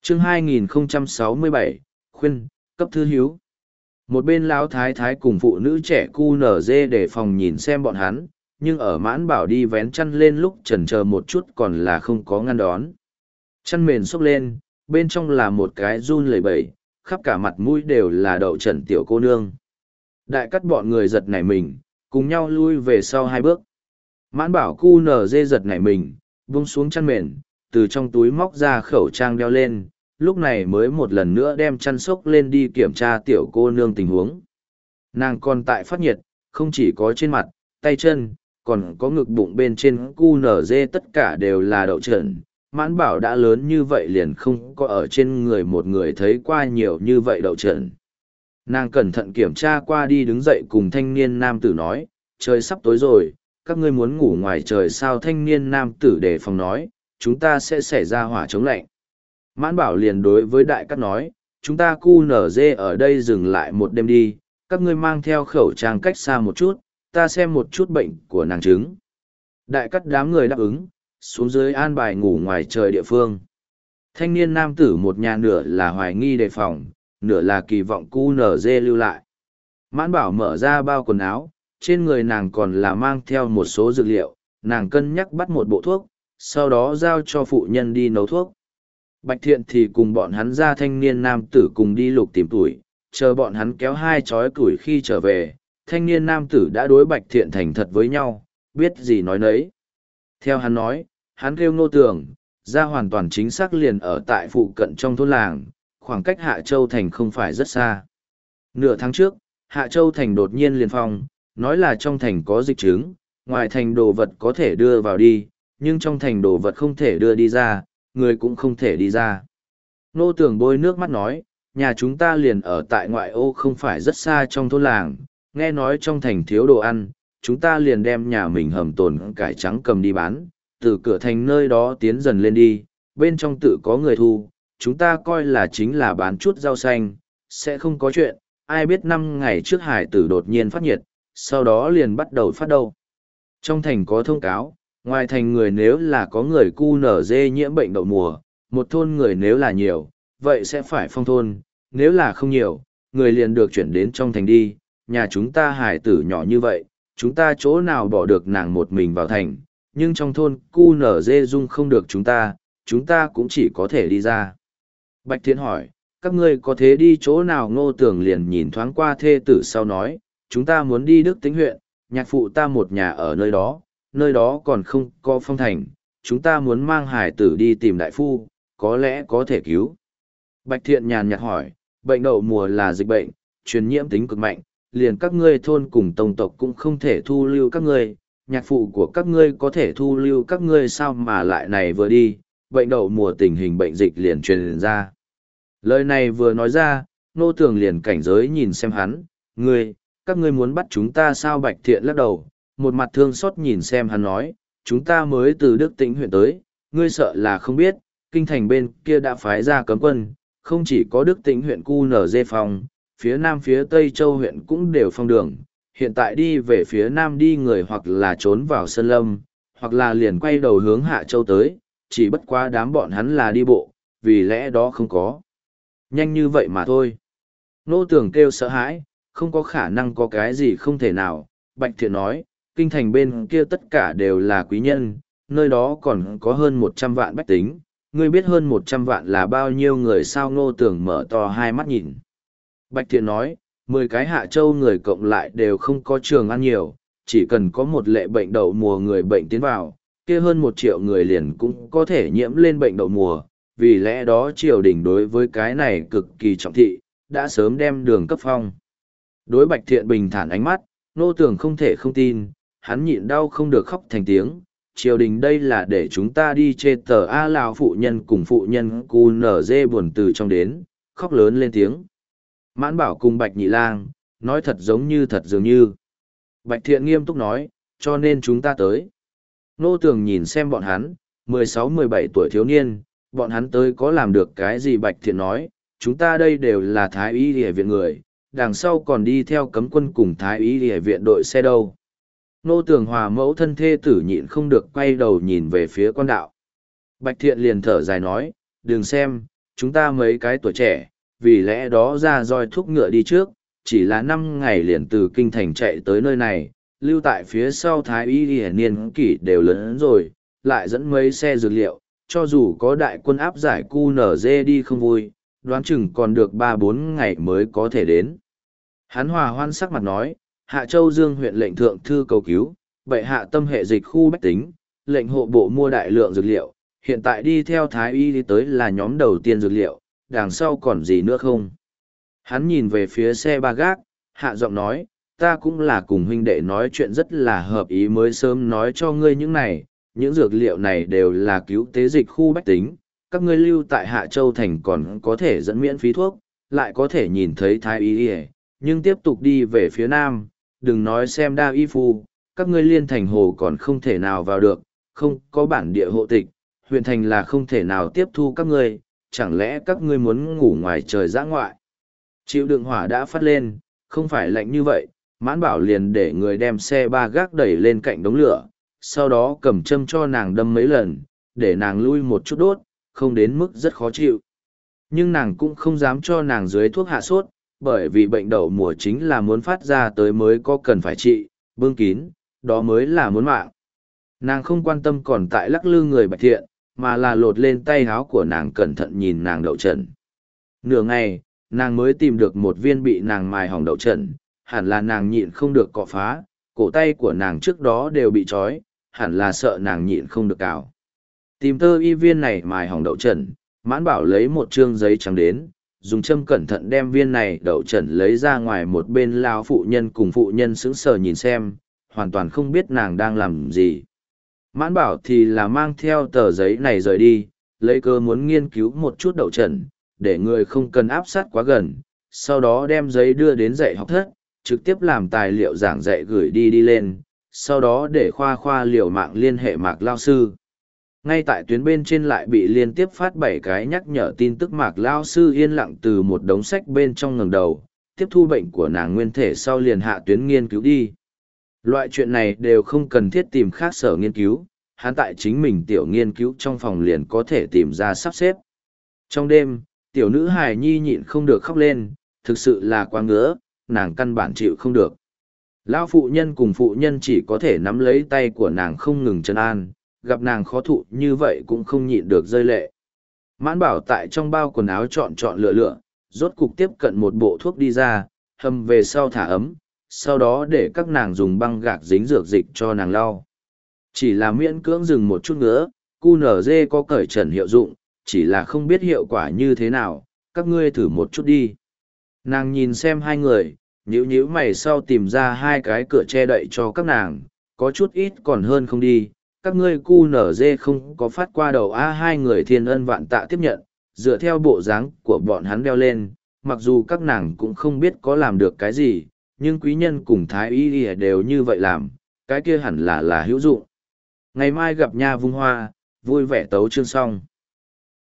chương 2067, khuyên, cấp thư hiếu. Một bên lão thái thái cùng phụ nữ trẻ cu nở dê để phòng nhìn xem bọn hắn, nhưng ở mãn bảo đi vén chăn lên lúc chần chờ một chút còn là không có ngăn đón. Chăn mền xốc lên, bên trong là một cái run lẩy bẩy, khắp cả mặt mũi đều là đậu trần tiểu cô nương. Đại cắt bọn người giật nảy mình, cùng nhau lui về sau hai bước. Mãn bảo cu nở dê giật nảy mình, vung xuống chăn mền, từ trong túi móc ra khẩu trang đeo lên, lúc này mới một lần nữa đem chăn xốc lên đi kiểm tra tiểu cô nương tình huống. Nàng còn tại phát nhiệt, không chỉ có trên mặt, tay chân, còn có ngực bụng bên trên cu nở dê tất cả đều là đậu trần. Mãn bảo đã lớn như vậy liền không có ở trên người một người thấy qua nhiều như vậy đậu trần. Nàng cẩn thận kiểm tra qua đi đứng dậy cùng thanh niên nam tử nói, trời sắp tối rồi, các ngươi muốn ngủ ngoài trời sao? Thanh niên nam tử đề phòng nói, chúng ta sẽ xảy ra hỏa chống lạnh. Mãn bảo liền đối với đại cát nói, chúng ta cu nở dê ở đây dừng lại một đêm đi, các ngươi mang theo khẩu trang cách xa một chút, ta xem một chút bệnh của nàng trứng. Đại cát đám người đáp ứng, xuống dưới an bài ngủ ngoài trời địa phương. Thanh niên nam tử một nhà nửa là hoài nghi đề phòng, nửa là kỳ vọng cu nở dê lưu lại. Mãn bảo mở ra bao quần áo, trên người nàng còn là mang theo một số dược liệu, nàng cân nhắc bắt một bộ thuốc, sau đó giao cho phụ nhân đi nấu thuốc. Bạch Thiện thì cùng bọn hắn ra thanh niên nam tử cùng đi lục tìm tuổi, chờ bọn hắn kéo hai chói củi khi trở về, thanh niên nam tử đã đối Bạch Thiện thành thật với nhau, biết gì nói nấy. Theo hắn nói, hắn kêu Ngô Tường, ra hoàn toàn chính xác liền ở tại phụ cận trong thôn làng, khoảng cách Hạ Châu Thành không phải rất xa. Nửa tháng trước, Hạ Châu Thành đột nhiên liền phong, nói là trong thành có dịch chứng, ngoài thành đồ vật có thể đưa vào đi, nhưng trong thành đồ vật không thể đưa đi ra, người cũng không thể đi ra. Nô Tường bôi nước mắt nói, nhà chúng ta liền ở tại ngoại ô không phải rất xa trong thôn làng, nghe nói trong thành thiếu đồ ăn, chúng ta liền đem nhà mình hầm tồn cải trắng cầm đi bán, từ cửa thành nơi đó tiến dần lên đi, bên trong tự có người thu, chúng ta coi là chính là bán chút rau xanh, sẽ không có chuyện, ai biết 5 ngày trước hải tử đột nhiên phát nhiệt, sau đó liền bắt đầu phát đâu. Trong thành có thông cáo, ngoài thành người nếu là có người cu nở dê nhiễm bệnh đậu mùa, một thôn người nếu là nhiều, vậy sẽ phải phong thôn, nếu là không nhiều, người liền được chuyển đến trong thành đi, nhà chúng ta hải tử nhỏ như vậy, chúng ta chỗ nào bỏ được nàng một mình vào thành, nhưng trong thôn cu nở dê dung không được chúng ta cũng chỉ có thể đi ra. Bạch Thiện hỏi, các ngươi có thế đi chỗ nào? Ngô Tường liền nhìn thoáng qua thê tử sau nói, chúng ta muốn đi Đức Tính huyện, nhạc phụ ta một nhà ở nơi đó còn không có phong thành, chúng ta muốn mang hải tử đi tìm đại phu, có lẽ có thể cứu. Bạch Thiện nhàn nhạt hỏi, bệnh đậu mùa là dịch bệnh, truyền nhiễm tính cực mạnh, liền các ngươi thôn cùng tông tộc cũng không thể thu lưu các ngươi, nhạc phụ của các ngươi có thể thu lưu các ngươi sao mà lại này vừa đi, bệnh đậu mùa tình hình bệnh dịch liền truyền ra. Lời này vừa nói ra, Nô Tường liền cảnh giới nhìn xem hắn, các ngươi muốn bắt chúng ta sao? Bạch Thiện lắc đầu, một mặt thương xót nhìn xem hắn nói, chúng ta mới từ Đức Tĩnh huyện tới, ngươi sợ là không biết, kinh thành bên kia đã phái ra cấm quân, không chỉ có Đức Tĩnh huyện cu nở dê phòng, phía nam phía tây châu huyện cũng đều phong đường, hiện tại đi về phía nam đi người hoặc là trốn vào sơn lâm, hoặc là liền quay đầu hướng Hạ Châu tới, chỉ bất quá đám bọn hắn là đi bộ, vì lẽ đó không có. Nhanh như vậy mà thôi. Nô Tường kêu sợ hãi, không có khả năng có cái gì không thể nào. Bạch Thiện nói, kinh thành bên kia tất cả đều là quý nhân, nơi đó còn có hơn 100 vạn bách tính. Ngươi biết hơn 100 vạn là bao nhiêu người sao? Nô Tường mở to hai mắt nhìn. Bạch Thiện nói, 10 cái Hạ Châu người cộng lại đều không có trường ăn nhiều, chỉ cần có một lệ bệnh đậu mùa người bệnh tiến vào, kia hơn 1 triệu người liền cũng có thể nhiễm lên bệnh đậu mùa, vì lẽ đó triều đình đối với cái này cực kỳ trọng thị, đã sớm đem đường cấp phong. Đối Bạch Thiện bình thản ánh mắt, Nô Tường không thể không tin, hắn nhịn đau không được khóc thành tiếng, triều đình đây là để chúng ta đi chê tờ A Lào. Phụ nhân cùng phụ nhân cu nở dê buồn từ trong đến, khóc lớn lên tiếng. Mãn Bảo cùng Bạch Nhị Lang, nói thật giống như thật dường như. Bạch Thiện nghiêm túc nói, cho nên chúng ta tới. Nô Tường nhìn xem bọn hắn, 16-17 tuổi thiếu niên, bọn hắn tới có làm được cái gì? Bạch Thiện nói, chúng ta đây đều là Thái Y Y viện người, đằng sau còn đi theo cấm quân cùng Thái Y Y viện đội xe đâu. Nô Tường Hòa mẫu thân thê tử nhịn không được quay đầu nhìn về phía quan đạo. Bạch Thiện liền thở dài nói, đừng xem, chúng ta mấy cái tuổi trẻ, vì lẽ đó ra roi thuốc ngựa đi trước, chỉ là 5 ngày liền từ kinh thành chạy tới nơi này, lưu tại phía sau thái y hiển niên kỷ đều lớn rồi, lại dẫn mấy xe dược liệu, cho dù có đại quân áp giải QNZ đi không vui, đoán chừng còn được 3-4 ngày mới có thể đến. Hắn hòa hoan sắc mặt nói, Hạ Châu Dương huyện lệnh thượng thư cầu cứu, bệ hạ tâm hệ dịch khu bách tính, lệnh hộ bộ mua đại lượng dược liệu, hiện tại đi theo thái y đi tới là nhóm đầu tiên dược liệu, đằng sau còn gì nữa không? Hắn nhìn về phía xe ba gác, hạ giọng nói, ta cũng là cùng huynh đệ nói chuyện rất là hợp ý mới sớm nói cho ngươi những này, những dược liệu này đều là cứu tế dịch khu bách tính, các ngươi lưu tại Hạ Châu Thành còn có thể dẫn miễn phí thuốc, lại có thể nhìn thấy thái y, nhưng tiếp tục đi về phía nam, đừng nói xem đa y phu, các ngươi liên thành hồ còn không thể nào vào được, không có bản địa hộ tịch, huyện thành là không thể nào tiếp thu các ngươi, chẳng lẽ các ngươi muốn ngủ ngoài trời dã ngoại. Chịu đựng hỏa đã phát lên, không phải lạnh như vậy, Mãn Bảo liền để người đem xe ba gác đẩy lên cạnh đống lửa, sau đó cầm châm cho nàng đâm mấy lần, để nàng lui một chút đốt, không đến mức rất khó chịu. Nhưng nàng cũng không dám cho nàng dưới thuốc hạ sốt, bởi vì bệnh đậu mùa chính là muốn phát ra tới mới có cần phải trị, bưng kín, đó mới là muốn mạng. Nàng không quan tâm còn tại lắc lư người Bạch Thiện, mà là lột lên tay háo của nàng cẩn thận nhìn nàng đậu trần. Nửa ngày, nàng mới tìm được một viên bị nàng mài hỏng đậu trần, hẳn là nàng nhịn không được cọ phá, cổ tay của nàng trước đó đều bị trói, hẳn là sợ nàng nhịn không được cào. Tìm tơ y viên này mài hỏng đậu trần, Mãn Bảo lấy một trương giấy trắng đến, dùng châm cẩn thận đem viên này đậu trần lấy ra ngoài, một bên lao phụ nhân cùng phụ nhân sững sờ nhìn xem, hoàn toàn không biết nàng đang làm gì. Mãn Bảo thì là mang theo tờ giấy này rời đi, lấy cơ muốn nghiên cứu một chút đậu trần, để người không cần áp sát quá gần, sau đó đem giấy đưa đến dạy học thất, trực tiếp làm tài liệu giảng dạy gửi đi lên, sau đó để khoa liều mạng liên hệ Mạc Lao Sư. Ngay tại tuyến bên trên lại bị liên tiếp phát 7 cái nhắc nhở tin tức. Mạc Lao Sư yên lặng từ một đống sách bên trong ngẩng đầu, tiếp thu bệnh của nàng nguyên thể sau liền hạ tuyến nghiên cứu đi. Loại chuyện này đều không cần thiết tìm khác sở nghiên cứu, hắn tại chính mình tiểu nghiên cứu trong phòng liền có thể tìm ra sắp xếp. Trong đêm, tiểu nữ hài nhi nhịn không được khóc lên, thực sự là quá ngứa, nàng căn bản chịu không được. Lão phụ nhân cùng phụ nhân chỉ có thể nắm lấy tay của nàng không ngừng trấn an, gặp nàng khó thụ như vậy cũng không nhịn được rơi lệ. Mãn Bảo tại trong bao quần áo chọn lựa, rốt cục tiếp cận một bộ thuốc đi ra, hầm về sau thả ấm, sau đó để các nàng dùng băng gạc dính dược dịch cho nàng lau. Chỉ là miễn cưỡng dừng một chút nữa, QNZ có cởi trần hiệu dụng, chỉ là không biết hiệu quả như thế nào, các ngươi thử một chút đi. Nàng nhìn xem hai người, nhíu mày sau tìm ra 2 cái cửa che đậy cho các nàng, có chút ít còn hơn không đi. Các ngươi QNZ không có phát qua đầu a. Hai người thiên ân vạn tạ tiếp nhận, dựa theo bộ dáng của bọn hắn đeo lên, mặc dù các nàng cũng không biết có làm được cái gì, nhưng quý nhân cùng thái y đều như vậy làm, cái kia hẳn là hữu dụng. Ngày mai gặp nha vung hoa, vui vẻ tấu chương xong.